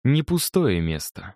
не пустое место.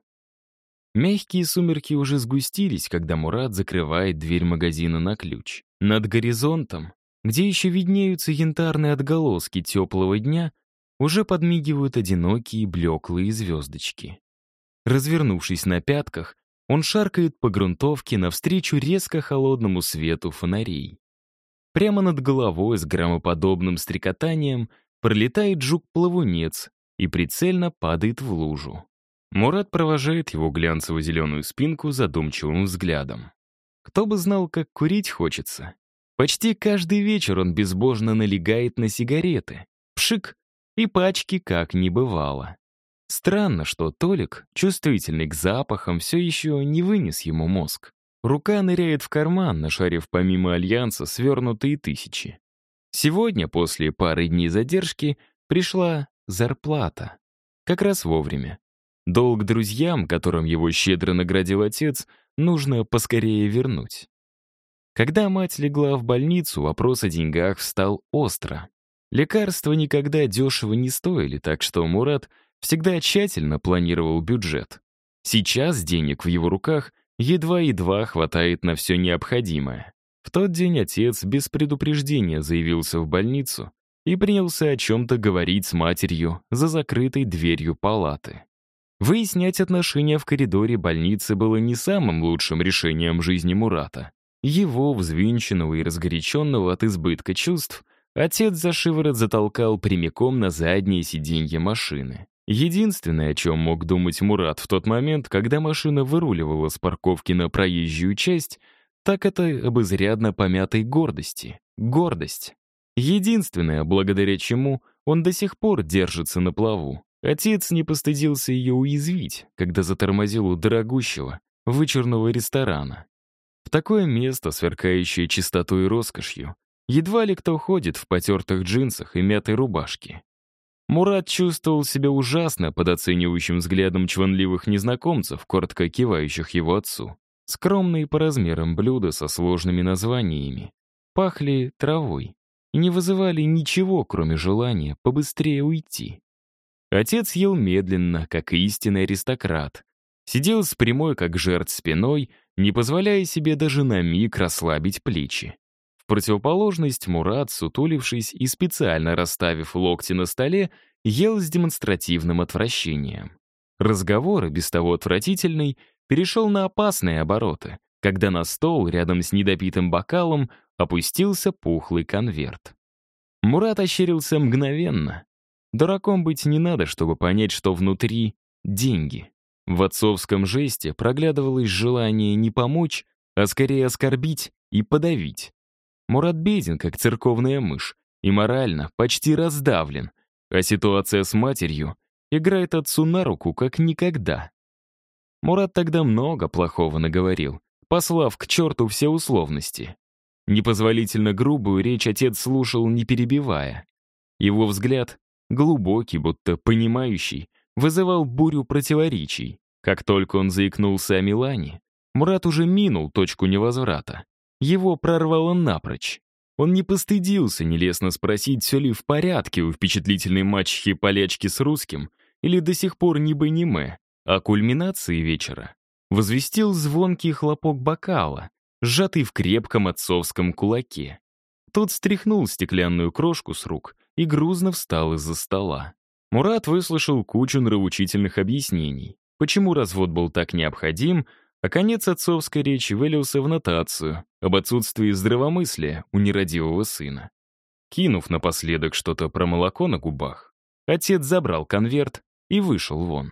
Мягкие сумерки уже сгустились, когда Мурат закрывает дверь магазина на ключ. Над горизонтом, где еще виднеются янтарные отголоски теплого дня, уже подмигивают одинокие блеклые звездочки. Развернувшись на пятках, он шаркает по грунтовке навстречу резко холодному свету фонарей. Прямо над головой с громоподобным стрекотанием пролетает жук-плавунец и прицельно падает в лужу. Мурат провожает его глянцево-зеленую спинку задумчивым взглядом. Кто бы знал, как курить хочется. Почти каждый вечер он безбожно налегает на сигареты. Пшик, и пачки как не бывало. Странно, что Толик, чувствительный к запахам, все еще не вынес ему мозг. Рука ныряет в карман, нашарив помимо альянса свернутые тысячи. Сегодня, после пары дней задержки, пришла зарплата. Как раз вовремя. Долг друзьям, которым его щедро наградил отец, нужно поскорее вернуть. Когда мать легла в больницу, вопрос о деньгах встал остро. Лекарства никогда дешево не стоили, так что Мурат всегда тщательно планировал бюджет. Сейчас денег в его руках едва-едва хватает на все необходимое. В тот день отец без предупреждения заявился в больницу и принялся о чем-то говорить с матерью за закрытой дверью палаты. Выяснять отношения в коридоре больницы было не самым лучшим решением жизни Мурата. Его, взвинченного и разгоряченного от избытка чувств, отец за шиворот затолкал прямиком на заднее сиденье машины. Единственное, о чем мог думать Мурат в тот момент, когда машина выруливала с парковки на проезжую часть, так это об изрядно помятой гордости. Гордость. Единственное, благодаря чему он до сих пор держится на плаву. Отец не постыдился ее уязвить, когда затормозил у дорогущего, вычурного ресторана. В такое место, сверкающее чистотой и роскошью, едва ли кто ходит в потертых джинсах и мятой рубашке. Мурат чувствовал себя ужасно под оценивающим взглядом чванливых незнакомцев, коротко кивающих его отцу. Скромные по размерам блюда со сложными названиями пахли травой и не вызывали ничего, кроме желания побыстрее уйти. Отец ел медленно, как истинный аристократ. Сидел с прямой, как жертв, спиной, не позволяя себе даже на миг расслабить плечи. В противоположность Мурат, сутулившись и специально расставив локти на столе, ел с демонстративным отвращением. Разговор, без того отвратительный, перешел на опасные обороты, когда на стол, рядом с недопитым бокалом, опустился пухлый конверт. Мурат ощерился мгновенно. Дураком быть не надо, чтобы понять, что внутри — деньги. В отцовском жесте проглядывалось желание не помочь, а скорее оскорбить и подавить. Мурат беден, как церковная мышь, и морально почти раздавлен, а ситуация с матерью играет отцу на руку, как никогда. Мурат тогда много плохого наговорил, послав к черту все условности. Непозволительно грубую речь отец слушал, не перебивая. Его взгляд, глубокий, будто понимающий, вызывал бурю противоречий. Как только он заикнулся о Милане, Мурат уже минул точку невозврата. Его прорвало напрочь. Он не постыдился нелестно спросить, все ли в порядке у впечатлительной мачехи-полячки с русским, или до сих пор не бы не мэ, а кульминации вечера возвестил звонкий хлопок бокала, сжатый в крепком отцовском кулаке. Тот стряхнул стеклянную крошку с рук и грузно встал из-за стола. Мурат выслушал кучу нравоучительных объяснений, почему развод был так необходим, а конец отцовской речи вылился в нотацию об отсутствии здравомыслия у нерадивого сына. Кинув напоследок что-то про молоко на губах, отец забрал конверт и вышел вон.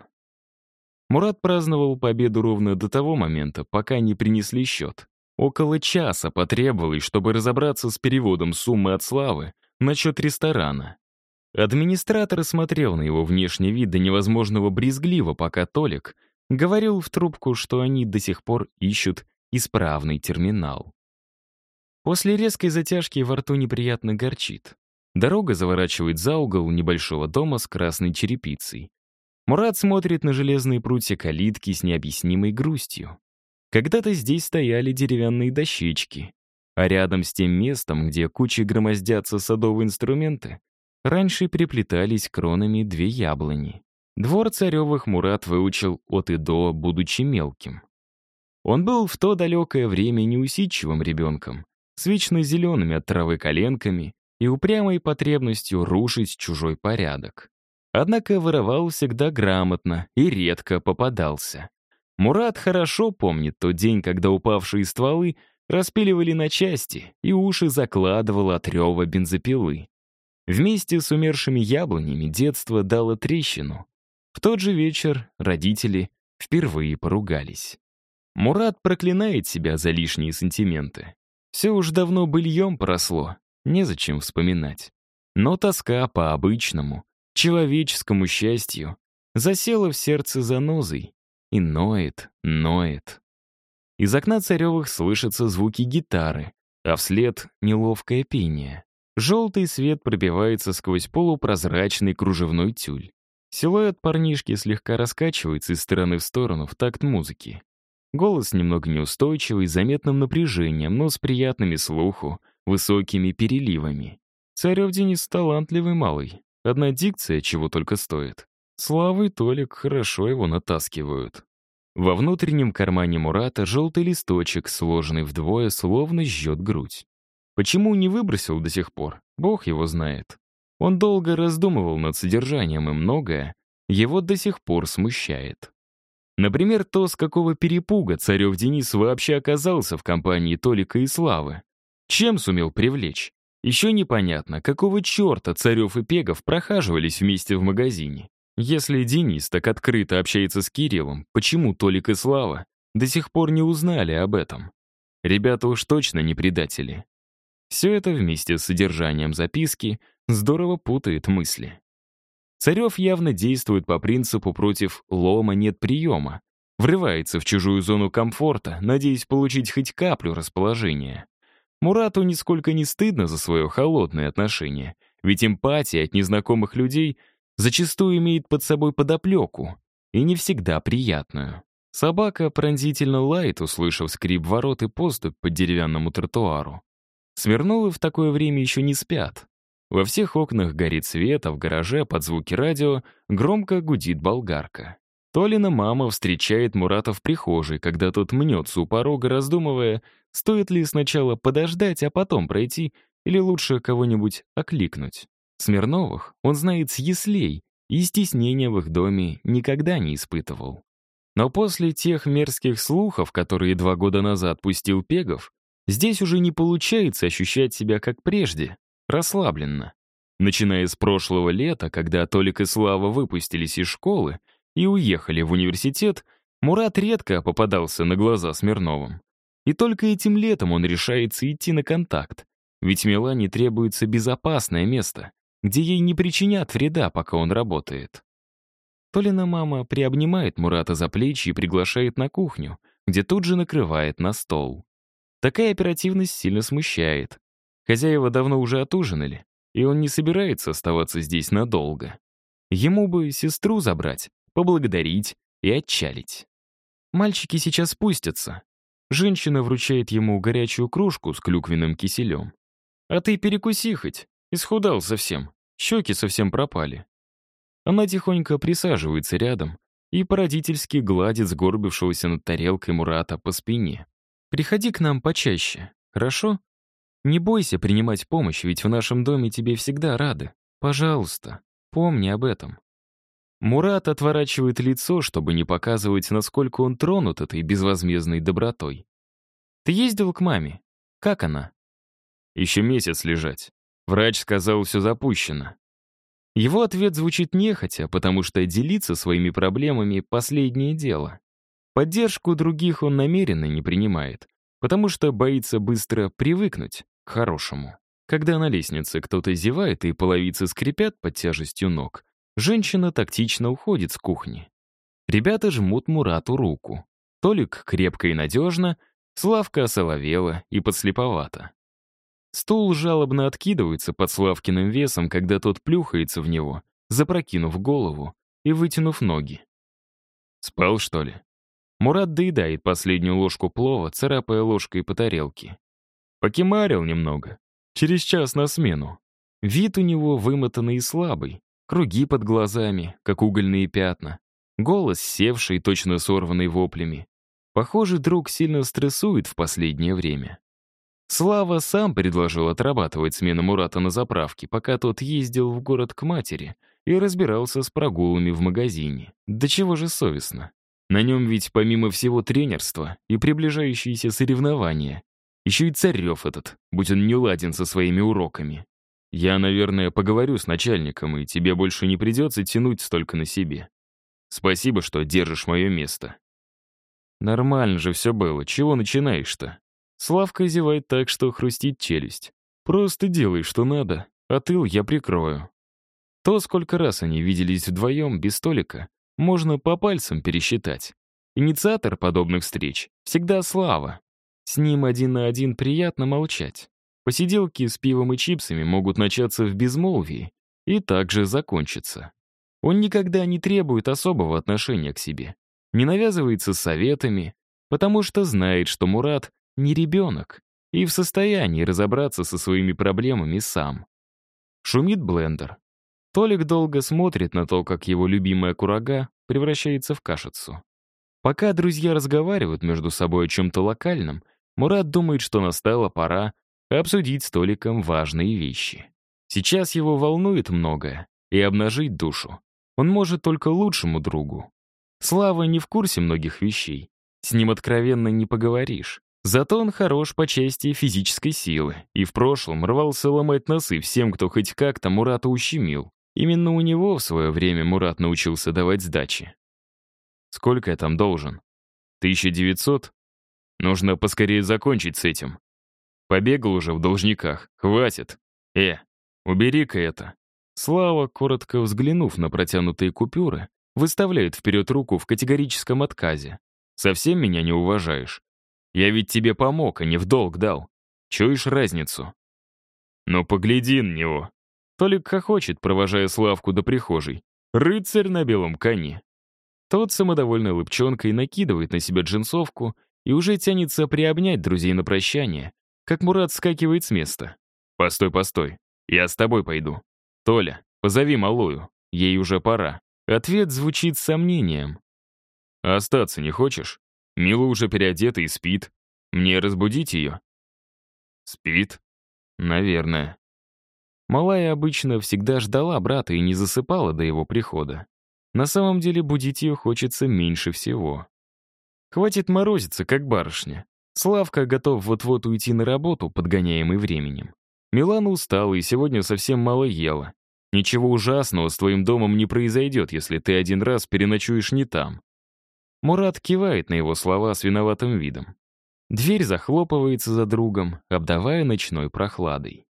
Мурат праздновал победу ровно до того момента, пока не принесли счет. Около часа потребовалось, чтобы разобраться с переводом суммы от Славы на счет ресторана. Администратор смотрел на его внешний вид до невозможного брезгливо, пока Толик говорил в трубку, что они до сих пор ищут исправный терминал. После резкой затяжки во рту неприятно горчит. Дорога заворачивает за угол небольшого дома с красной черепицей. Мурат смотрит на железные прутья калитки с необъяснимой грустью. Когда-то здесь стояли деревянные дощечки, а рядом с тем местом, где кучей громоздятся садовые инструменты, раньше приплетались кронами две яблони. Двор Царевых Мурат выучил от и до, будучи мелким. Он был в то далекое время неусидчивым ребенком, с вечно зелеными от травы коленками и упрямой потребностью рушить чужой порядок. Однако воровал всегда грамотно и редко попадался. Мурат хорошо помнит тот день, когда упавшие стволы распиливали на части и уши закладывало от рева бензопилы. Вместе с умершими яблонями детство дало трещину. В тот же вечер родители впервые поругались. Мурат проклинает себя за лишние сантименты. Все уж давно быльем поросло, незачем вспоминать. Но тоска по обычному, человеческому счастью засела в сердце занозой и ноет, ноет. Из окна Царевых слышатся звуки гитары, а вслед — неловкое пение. Желтый свет пробивается сквозь полупрозрачный кружевной тюль. Силуэт парнишки слегка раскачивается из стороны в сторону в такт музыки. Голос немного неустойчивый, с заметным напряжением, но с приятными слуху, высокими переливами. Царев Денис талантливый малый. Одна дикция чего только стоит. Слава и Толик хорошо его натаскивают. Во внутреннем кармане Мурата желтый листочек, сложенный вдвое, словно жжет грудь. Почему не выбросил до сих пор, Бог его знает. Он долго раздумывал над содержанием, и многое его до сих пор смущает. Например, то, с какого перепуга Царев Денис вообще оказался в компании Толика и Славы. Чем сумел привлечь? Еще непонятно, какого черта Царев и Пегов прохаживались вместе в магазине. Если Денис так открыто общается с Кириллом, почему Толик и Слава до сих пор не узнали об этом? Ребята уж точно не предатели. Все это вместе с содержанием записки здорово путает мысли. Царев явно действует по принципу «против лома нет приема», врывается в чужую зону комфорта, надеясь получить хоть каплю расположения. Мурату нисколько не стыдно за свое холодное отношение, ведь эмпатия от незнакомых людей зачастую имеет под собой подоплеку, и не всегда приятную. Собака пронзительно лает, услышав скрип ворот и поступь по деревянному тротуару. Смирновы в такое время еще не спят. Во всех окнах горит свет, а в гараже под звуки радио громко гудит болгарка. Толина мама встречает Мурата в прихожей, когда тот мнется у порога, раздумывая, стоит ли сначала подождать, а потом пройти, или лучше кого-нибудь окликнуть. Смирновых он знает с яслей и стеснения в их доме никогда не испытывал. Но после тех мерзких слухов, которые 2 года назад пустил Пегов, здесь уже не получается ощущать себя как прежде, расслабленно. Начиная с прошлого лета, когда Толик и Слава выпустились из школы и уехали в университет, Мурат редко попадался на глаза Смирновым. И только этим летом он решается идти на контакт, ведь Милане требуется безопасное место, где ей не причинят вреда, пока он работает. Толина мама приобнимает Мурата за плечи и приглашает на кухню, где тут же накрывает на стол. Такая оперативность сильно смущает. Хозяева давно уже отужинали, и он не собирается оставаться здесь надолго. Ему бы сестру забрать, поблагодарить и отчалить. Мальчики сейчас спустятся. Женщина вручает ему горячую кружку с клюквенным киселем. «А ты перекуси хоть, исхудал совсем, щеки совсем пропали». Она тихонько присаживается рядом и по-родительски гладит сгорбившегося над тарелкой Мурата по спине. «Приходи к нам почаще, хорошо? Не бойся принимать помощь, ведь в нашем доме тебе всегда рады. Пожалуйста, помни об этом». Мурат отворачивает лицо, чтобы не показывать, насколько он тронут этой безвозмездной добротой. «Ты ездил к маме? Как она?» «Еще месяц лежать. Врач сказал, все запущено». Его ответ звучит нехотя, потому что делиться своими проблемами — последнее дело. Поддержку других он намеренно не принимает, потому что боится быстро привыкнуть к хорошему. Когда на лестнице кто-то зевает и половицы скрипят под тяжестью ног, женщина тактично уходит с кухни. Ребята жмут Мурату руку. Толик крепко и надежно, Славка осоловела и подслеповата. Стул жалобно откидывается под Славкиным весом, когда тот плюхается в него, запрокинув голову и вытянув ноги. «Спал, что ли?» Мурат доедает последнюю ложку плова, царапая ложкой по тарелке. «Покемарил немного. Через час на смену». Вид у него вымотанный и слабый, Круги под глазами, как угольные пятна. Голос севший, точно сорванный воплями. Похоже, друг сильно стрессует в последнее время. Слава сам предложил отрабатывать смену Мурата на заправке, пока тот ездил в город к матери и разбирался с прогулами в магазине. Да чего же совестно. На нем ведь помимо всего тренерства и приближающиеся соревнования, еще и Царев этот, будь он не ладен со своими уроками. Я, наверное, поговорю с начальником, и тебе больше не придется тянуть столько на себе. Спасибо, что держишь мое место. Нормально же все было, чего начинаешь-то? Славка зевает так, что хрустит челюсть. Просто делай, что надо, а тыл я прикрою. То, сколько раз они виделись вдвоем, без столика, можно по пальцам пересчитать. Инициатор подобных встреч всегда Слава. С ним один на один приятно молчать. Посиделки с пивом и чипсами могут начаться в безмолвии и также закончиться. Он никогда не требует особого отношения к себе, не навязывается советами, потому что знает, что Мурат не ребенок и в состоянии разобраться со своими проблемами сам. Шумит блендер. Толик долго смотрит на то, как его любимая курага превращается в кашицу. Пока друзья разговаривают между собой о чем-то локальном, Мурат думает, что настала пора обсудить с Толиком важные вещи. Сейчас его волнует многое, и обнажить душу он может только лучшему другу. Слава не в курсе многих вещей, с ним откровенно не поговоришь. Зато он хорош по части физической силы, и в прошлом рвался ломать носы всем, кто хоть как-то Мурата ущемил. Именно у него в свое время Мурат научился давать сдачи. Сколько я там должен? 1900? Нужно поскорее закончить с этим. Побегал уже в должниках. Хватит. Убери-ка это. Слава, коротко взглянув на протянутые купюры, выставляет вперед руку в категорическом отказе. Совсем меня не уважаешь? Я ведь тебе помог, а не в долг дал. Чуешь разницу? Ну, погляди на него. Толик хохочет, провожая Славку до прихожей. Рыцарь на белом коне. Тот самодовольной улыбчонкой накидывает на себя джинсовку и уже тянется приобнять друзей на прощание, как Мурат скакивает с места. «Постой, постой. Я с тобой пойду. Толя, позови малую. Ей уже пора». Ответ звучит с сомнением. «А остаться не хочешь? Мила уже переодета и спит. Мне разбудить ее?» «Спит? Наверное». Малая обычно всегда ждала брата и не засыпала до его прихода. На самом деле будить ее хочется меньше всего. Хватит морозиться, как барышня. Славка готов вот-вот уйти на работу, подгоняемый временем. Милана устала и сегодня совсем мало ела. Ничего ужасного с твоим домом не произойдет, если ты один раз переночуешь не там. Мурат кивает на его слова с виноватым видом. Дверь захлопывается за другом, обдавая ночной прохладой.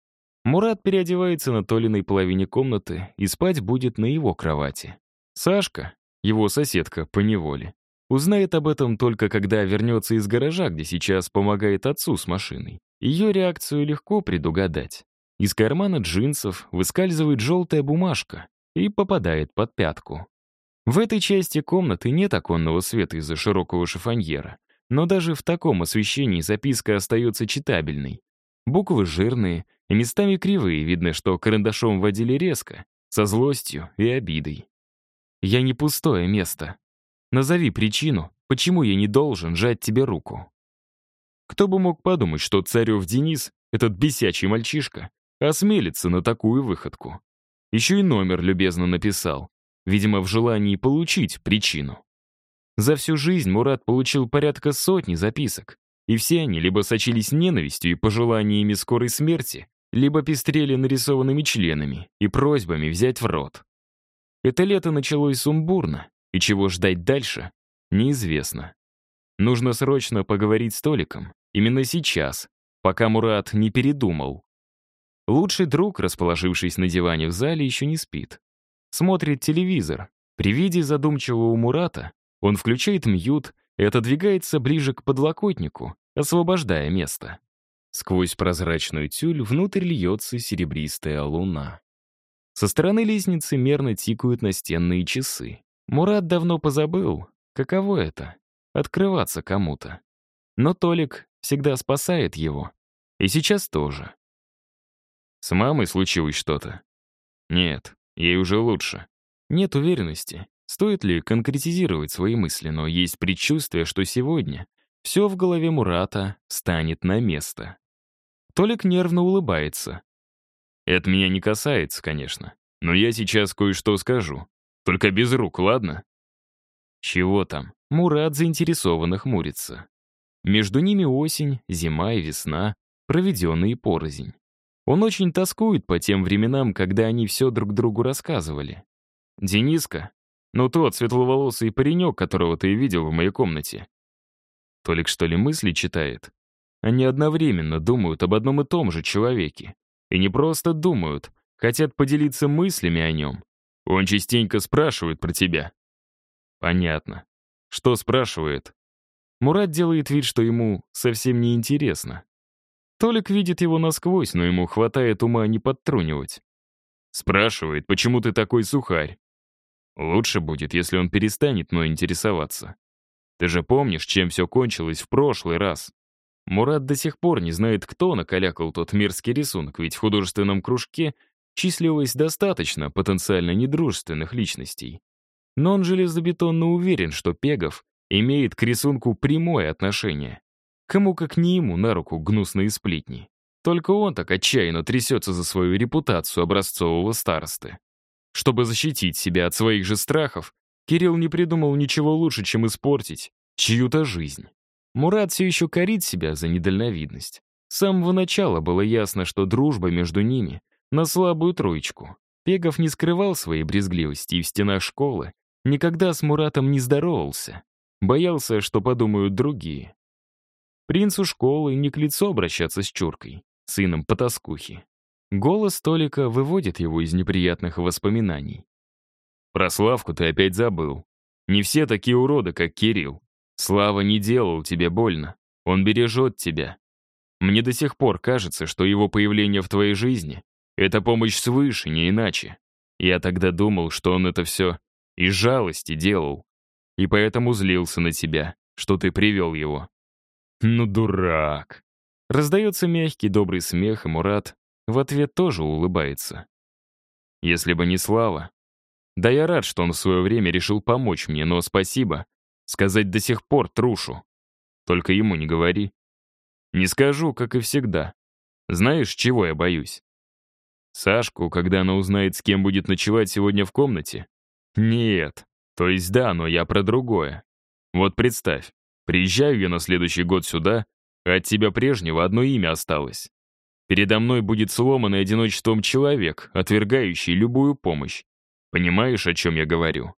Мурат переодевается на Толиной половине комнаты и спать будет на его кровати. Сашка, его соседка по неволе, узнает об этом только когда вернется из гаража, где сейчас помогает отцу с машиной. Ее реакцию легко предугадать. Из кармана джинсов выскальзывает желтая бумажка и попадает под пятку. В этой части комнаты нет оконного света из-за широкого шифоньера, но даже в таком освещении записка остается читабельной. Буквы жирные и местами кривые, видно, что карандашом водили резко, со злостью и обидой. «Я не пустое место. Назови причину, почему я не должен жать тебе руку». Кто бы мог подумать, что Царев Денис, этот бесячий мальчишка, осмелится на такую выходку. Еще и номер любезно написал, видимо, в желании получить причину. За всю жизнь Мурат получил порядка сотни записок, и все они либо сочились ненавистью и пожеланиями скорой смерти, либо пестрели нарисованными членами и просьбами взять в рот. Это лето началось сумбурно, и чего ждать дальше, неизвестно. Нужно срочно поговорить с Толиком, именно сейчас, пока Мурат не передумал. Лучший друг, расположившись на диване в зале, еще не спит. Смотрит телевизор. При виде задумчивого Мурата он включает мьют и отодвигается ближе к подлокотнику, освобождая место. Сквозь прозрачную тюль внутрь льется серебристая луна. Со стороны лестницы мерно тикают настенные часы. Мурат давно позабыл, каково это — открываться кому-то. Но Толик всегда спасает его. И сейчас тоже. С мамой случилось что-то? Нет, ей уже лучше. Нет уверенности, стоит ли конкретизировать свои мысли, но есть предчувствие, что сегодня все в голове Мурата станет на место. Толик нервно улыбается. Это меня не касается, конечно, но я сейчас кое-что скажу. Только без рук, ладно? Чего там? Мурат заинтересованно хмурится. Между ними осень, зима и весна, проведенные порознь. Он очень тоскует по тем временам, когда они все друг другу рассказывали. «Дениска? Ну тот светловолосый паренек, которого ты видел в моей комнате». Толик, что ли, мысли читает? Они одновременно думают об одном и том же человеке. И не просто думают, хотят поделиться мыслями о нем. Он частенько спрашивает про тебя. Понятно. Что спрашивает? Мурат делает вид, что ему совсем не интересно. Толик видит его насквозь, но ему хватает ума не подтрунивать. Спрашивает, почему ты такой сухарь? Лучше будет, если он перестанет мной интересоваться. Ты же помнишь, чем все кончилось в прошлый раз? Мурат до сих пор не знает, кто накалякал тот мерзкий рисунок, ведь в художественном кружке числилось достаточно потенциально недружественных личностей. Но он железобетонно уверен, что Пегов имеет к рисунку прямое отношение. Кому как не ему на руку гнусные сплетни. Только он так отчаянно трясется за свою репутацию образцового старосты. Чтобы защитить себя от своих же страхов, Кирилл не придумал ничего лучше, чем испортить чью-то жизнь. Мурат все еще корит себя за недальновидность. С самого начала было ясно, что дружба между ними на слабую троечку. Пегов не скрывал своей брезгливости и в стенах школы никогда с Муратом не здоровался. Боялся, что подумают другие. Принцу школы не к лицу обращаться с Чуркой, сыном потаскухи. Голос Толика выводит его из неприятных воспоминаний. «Про Славку ты опять забыл. Не все такие уроды, как Кирилл. Слава не делал тебе больно. Он бережет тебя. Мне до сих пор кажется, что его появление в твоей жизни — это помощь свыше, не иначе. Я тогда думал, что он это все из жалости делал, и поэтому злился на тебя, что ты привел его». «Ну, дурак!» Раздается мягкий, добрый смех, и Мурат в ответ тоже улыбается. «Если бы не Слава. Да я рад, что он в свое время решил помочь мне, но спасибо. Сказать до сих пор трушу. Только ему не говори. Не скажу, как и всегда. Знаешь, чего я боюсь? Сашку, когда она узнает, с кем будет ночевать сегодня в комнате? Нет. То есть да, но я про другое. Вот представь, приезжаю я на следующий год сюда, а от тебя прежнего одно имя осталось. Передо мной будет сломанный одиночеством человек, отвергающий любую помощь. Понимаешь, о чем я говорю?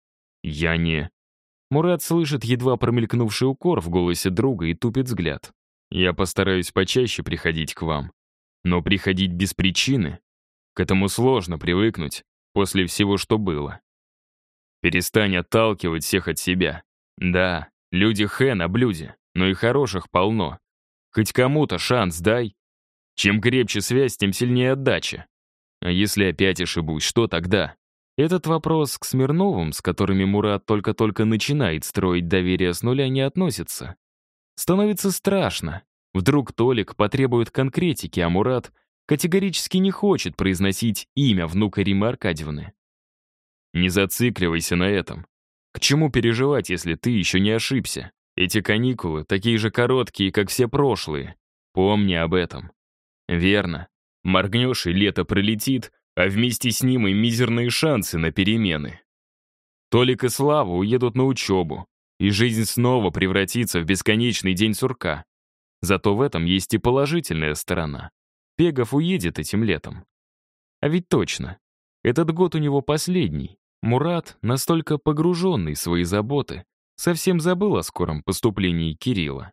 Я не... Мурат слышит едва промелькнувший укор в голосе друга и тупит взгляд. Я постараюсь почаще приходить к вам. Но приходить без причины? К этому сложно привыкнуть после всего, что было. Перестань отталкивать всех от себя. Да, люди хэ на блюде, но и хороших полно. Хоть кому-то шанс дай. Чем крепче связь, тем сильнее отдача. А если опять ошибусь, что тогда? Этот вопрос к Смирновым, с которыми Мурат только-только начинает строить доверие с нуля, не относится. Становится страшно. Вдруг Толик потребует конкретики, а Мурат категорически не хочет произносить имя внука Римы Аркадьевны. Не зацикливайся на этом. К чему переживать, если ты еще не ошибся? Эти каникулы такие же короткие, как все прошлые. Помни об этом. Верно. Моргнешь, и лето пролетит, а вместе с ним и мизерные шансы на перемены. Толик и Слава уедут на учебу, и жизнь снова превратится в бесконечный день сурка. Зато в этом есть и положительная сторона. Пегов уедет этим летом. А ведь точно, этот год у него последний. Мурат, настолько погруженный в свои заботы, совсем забыл о скором поступлении Кирилла.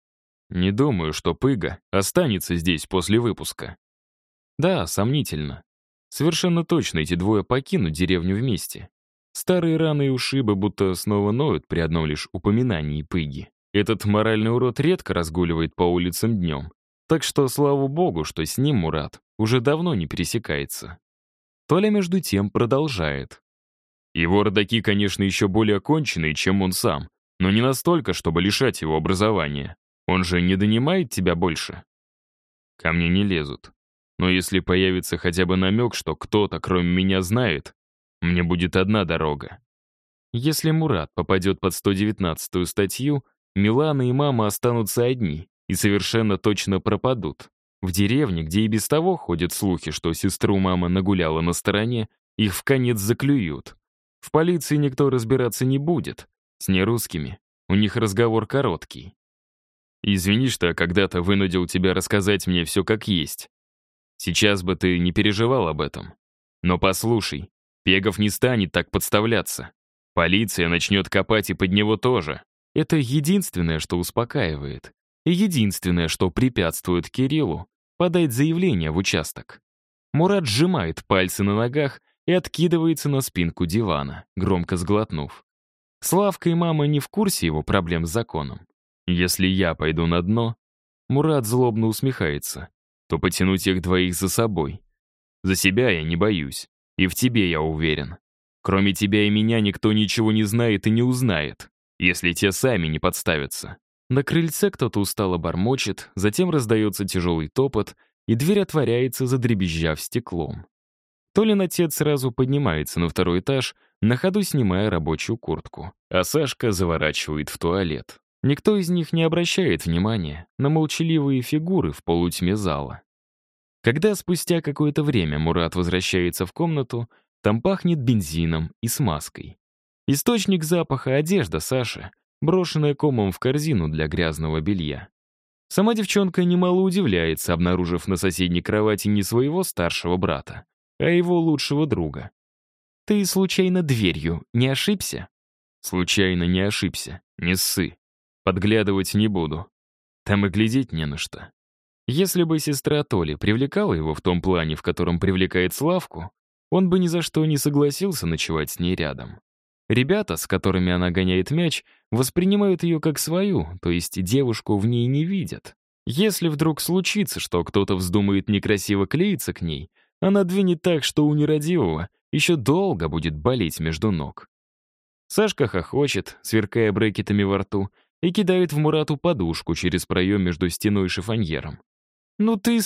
Не думаю, что Пыга останется здесь после выпуска. Да, сомнительно. Совершенно точно эти двое покинут деревню вместе. Старые раны и ушибы будто снова ноют при одном лишь упоминании Пыги. Этот моральный урод редко разгуливает по улицам днем. Так что, слава богу, что с ним Мурат уже давно не пересекается. Толя, между тем, продолжает. Его родаки, конечно, еще более оконченные, чем он сам, но не настолько, чтобы лишать его образования. Он же не донимает тебя больше. Ко мне не лезут. Но если появится хотя бы намек, что кто-то, кроме меня, знает, мне будет одна дорога. Если Мурат попадет под 119-ю статью, Милана и мама останутся одни и совершенно точно пропадут. В деревне, где и без того ходят слухи, что сестру мама нагуляла на стороне, их вконец заклюют. В полиции никто разбираться не будет. С нерусскими у них разговор короткий. «Извини, что я когда-то вынудил тебя рассказать мне все как есть. Сейчас бы ты не переживал об этом. Но послушай, Пегов не станет так подставляться. Полиция начнет копать и под него тоже. Это единственное, что успокаивает. И единственное, что препятствует Кириллу подать заявление в участок. Мурат сжимает пальцы на ногах и откидывается на спинку дивана, громко сглотнув. Славка и мама не в курсе его проблем с законом. Если я пойду на дно, Мурат злобно усмехается, то потянуть их двоих за собой. За себя я не боюсь, и в тебе я уверен. Кроме тебя и меня никто ничего не знает и не узнает, если те сами не подставятся. На крыльце кто-то устало бормочет, затем раздается тяжелый топот, и дверь отворяется, задребезжав стеклом. Толин отец сразу поднимается на второй этаж, на ходу снимая рабочую куртку, а Сашка заворачивает в туалет. Никто из них не обращает внимания на молчаливые фигуры в полутьме зала. Когда спустя какое-то время Мурат возвращается в комнату, там пахнет бензином и смазкой. Источник запаха — одежда Саши, брошенная комом в корзину для грязного белья. Сама девчонка немало удивляется, обнаружив на соседней кровати не своего старшего брата, а его лучшего друга. «Ты случайно дверью не ошибся?» «Случайно не ошибся, не ссы. Подглядывать не буду. Там и глядеть не на что». Если бы сестра Толи привлекала его в том плане, в котором привлекает Славку, он бы ни за что не согласился ночевать с ней рядом. Ребята, с которыми она гоняет мяч, воспринимают ее как свою, то есть девушку в ней не видят. Если вдруг случится, что кто-то вздумает некрасиво клеиться к ней, она двинет так, что у нерадивого еще долго будет болеть между ног. Сашка хохочет, сверкая брекетами во рту, и кидает в Мурату подушку через проем между стеной и шифоньером. «Ну ты,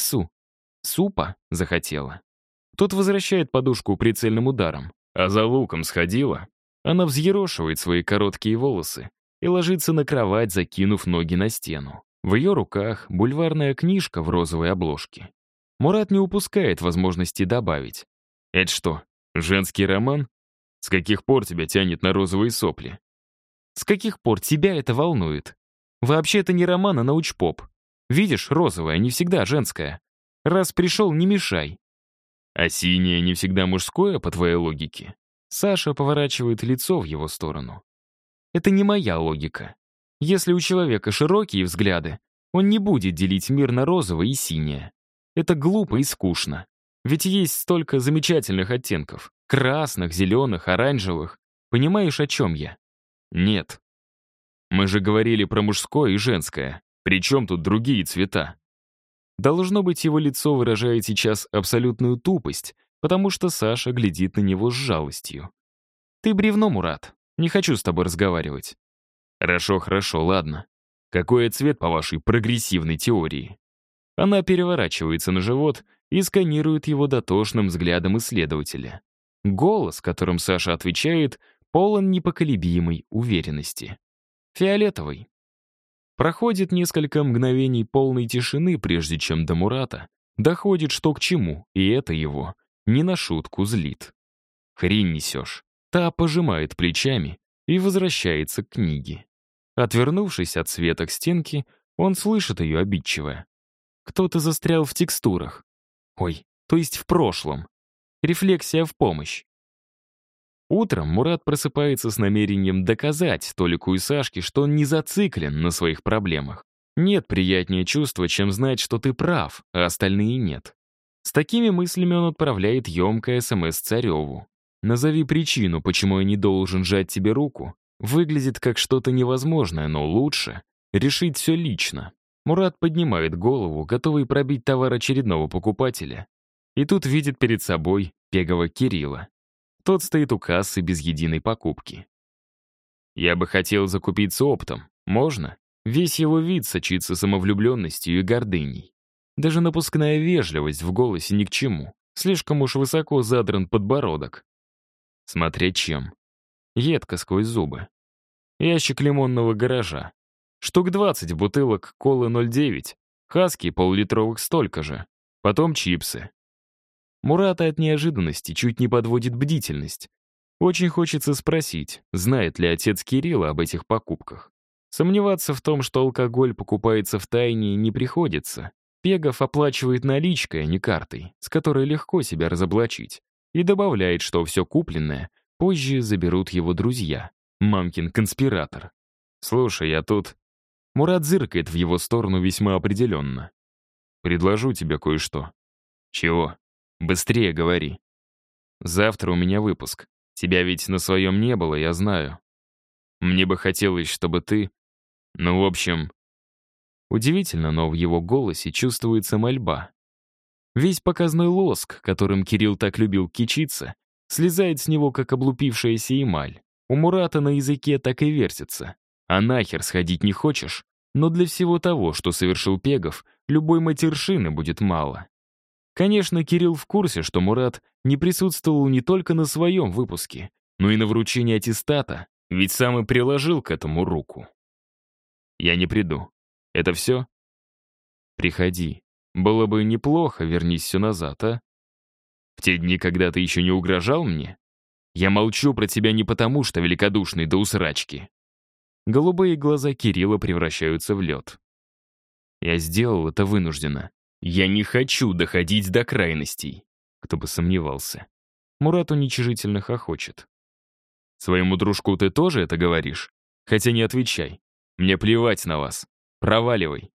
супа захотела». Тот возвращает подушку прицельным ударом. «А за луком сходила?» Она взъерошивает свои короткие волосы и ложится на кровать, закинув ноги на стену. В ее руках бульварная книжка в розовой обложке. Мурат не упускает возможности добавить. «Это что, женский роман? С каких пор тебя тянет на розовые сопли?» «С каких пор тебя это волнует? Вообще это не роман, а научпоп. Видишь, розовая не всегда женская. Раз пришел, не мешай». «А синее не всегда мужское, по твоей логике?» Саша поворачивает лицо в его сторону. «Это не моя логика. Если у человека широкие взгляды, он не будет делить мир на розовое и синее. Это глупо и скучно. Ведь есть столько замечательных оттенков. Красных, зеленых, оранжевых. Понимаешь, о чем я?» «Нет. Мы же говорили про мужское и женское. Причем тут другие цвета?» Должно быть, его лицо выражает сейчас абсолютную тупость, потому что Саша глядит на него с жалостью. «Ты бревно, Мурат. Не хочу с тобой разговаривать». «Хорошо, хорошо, ладно. Какой цвет по вашей прогрессивной теории?» Она переворачивается на живот и сканирует его дотошным взглядом исследователя. Голос, которым Саша отвечает, полон непоколебимой уверенности. «Фиолетовый». Проходит несколько мгновений полной тишины, прежде чем до Мурата доходит, что к чему, и это его не на шутку злит. «Хрень несешь». Та пожимает плечами и возвращается к книге. Отвернувшись от света к стенке, он слышит ее обидчивое. Кто-то застрял в текстурах. Ой, то есть в прошлом. Рефлексия в помощь. Утром Мурат просыпается с намерением доказать Толику и Сашке, что он не зациклен на своих проблемах. Нет приятнее чувства, чем знать, что ты прав, а остальные нет. С такими мыслями он отправляет емкое СМС Цареву. «Назови причину, почему я не должен жать тебе руку». Выглядит как что-то невозможное, но лучше решить все лично. Мурат поднимает голову, готовый пробить товар очередного покупателя. И тут видит перед собой Пегова Кирилла. Тот стоит у кассы без единой покупки. «Я бы хотел закупиться оптом. Можно?» Весь его вид сочится самовлюбленностью и гордыней. Даже напускная вежливость в голосе ни к чему. Слишком уж высоко задран подбородок. Смотреть чем. Едко сквозь зубы. Ящик лимонного гаража. Штук 20 бутылок колы 0,9. Хаски полулитровых столько же. Потом чипсы. Мурата от неожиданности чуть не подводит бдительность. Очень хочется спросить, знает ли отец Кирилла об этих покупках. Сомневаться в том, что алкоголь покупается втайне, не приходится. Пегов оплачивает наличкой, а не картой, с которой легко себя разоблачить. И добавляет, что все купленное позже заберут его друзья. Мамкин конспиратор. «Слушай, я тут...» Мурат зыркает в его сторону весьма определенно. «Предложу тебе кое-что». «Чего? Быстрее говори». «Завтра у меня выпуск. Тебя ведь на своем не было, я знаю. Мне бы хотелось, чтобы ты... Ну, в общем...» Удивительно, но в его голосе чувствуется мольба. Весь показной лоск, которым Кирилл так любил кичиться, слезает с него, как облупившаяся эмаль. У Мурата на языке так и вертится. А нахер сходить не хочешь? Но для всего того, что совершил Пегов, любой матершины будет мало. Конечно, Кирилл в курсе, что Мурат не присутствовал не только на своем выпуске, но и на вручении аттестата, ведь сам и приложил к этому руку. «Я не приду. Это все?» «Приходи. Было бы неплохо, вернись все назад, а? В те дни, когда ты еще не угрожал мне? Я молчу про тебя не потому, что великодушный до усрачки». Голубые глаза Кирилла превращаются в лед. «Я сделал это вынужденно. Я не хочу доходить до крайностей». Кто бы сомневался. Мурат уничижительно хохочет. «Своему дружку ты тоже это говоришь? Хотя не отвечай. Мне плевать на вас. Проваливай.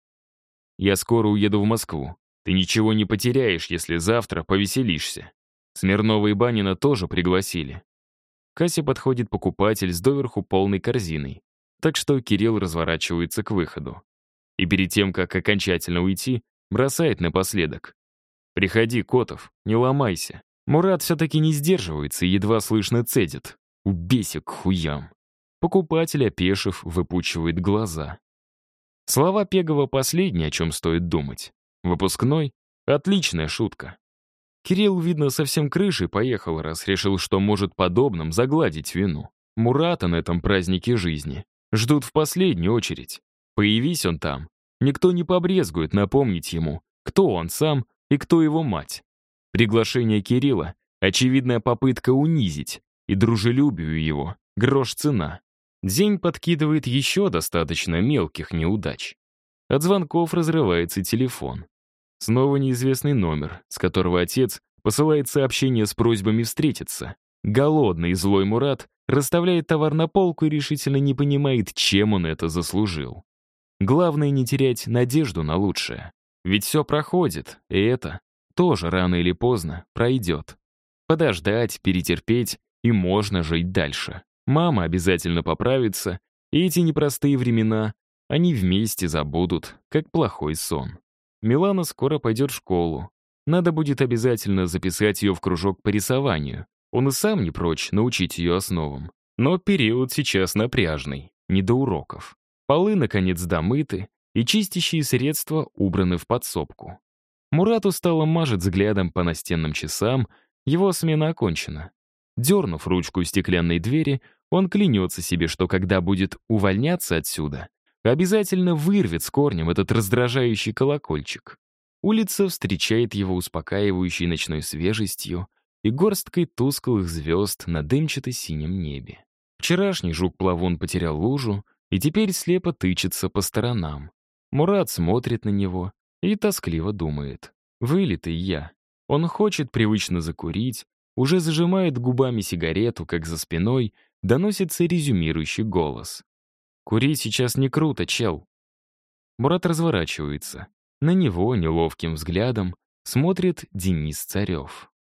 Я скоро уеду в Москву. Ты ничего не потеряешь, если завтра повеселишься. Смирнова и Банина тоже пригласили». К кассе подходит покупатель с доверху полной корзиной. Так что Кирилл разворачивается к выходу. И перед тем, как окончательно уйти, бросает напоследок: «Приходи, Котов, не ломайся». Мурат все-таки не сдерживается и едва слышно цедит: «Убейся к хуям». Покупатель, опешив, выпучивает глаза. Слова Пегова последнее, о чем стоит думать. Выпускной — отличная шутка. Кирилл, видно, совсем крышей поехал, раз решил, что может подобным загладить вину. Мурата на этом празднике жизни ждут в последнюю очередь. Появись он там, никто не побрезгует напомнить ему, кто он сам и кто его мать. Приглашение Кирилла — очевидная попытка унизить, и дружелюбию его грош цена. День подкидывает еще достаточно мелких неудач. От звонков разрывается телефон. Снова неизвестный номер, с которого отец посылает сообщение с просьбами встретиться. Голодный и злой Мурат расставляет товар на полку и решительно не понимает, чем он это заслужил. Главное не терять надежду на лучшее. Ведь все проходит, и это тоже рано или поздно пройдет. Подождать, перетерпеть, и можно жить дальше. Мама обязательно поправится, и эти непростые времена они вместе забудут, как плохой сон. Милана скоро пойдет в школу. Надо будет обязательно записать ее в кружок по рисованию. Он и сам не прочь научить ее основам. Но период сейчас напряжный, не до уроков. Полы, наконец, домыты, и чистящие средства убраны в подсобку. Мурат устало мажет взглядом по настенным часам, его смена окончена. Дернув ручку стеклянной двери, он клянется себе, что когда будет увольняться отсюда, обязательно вырвет с корнем этот раздражающий колокольчик. Улица встречает его успокаивающей ночной свежестью и горсткой тусклых звезд на дымчато-синем небе. Вчерашний жук-плавун потерял лужу и теперь слепо тычется по сторонам. Мурат смотрит на него и тоскливо думает: «Вылитый я». Он хочет привычно закурить, уже зажимает губами сигарету, как за спиной доносится резюмирующий голос: «Курить сейчас не круто, чел». Мурат разворачивается. На него неловким взглядом смотрит Денис Царев.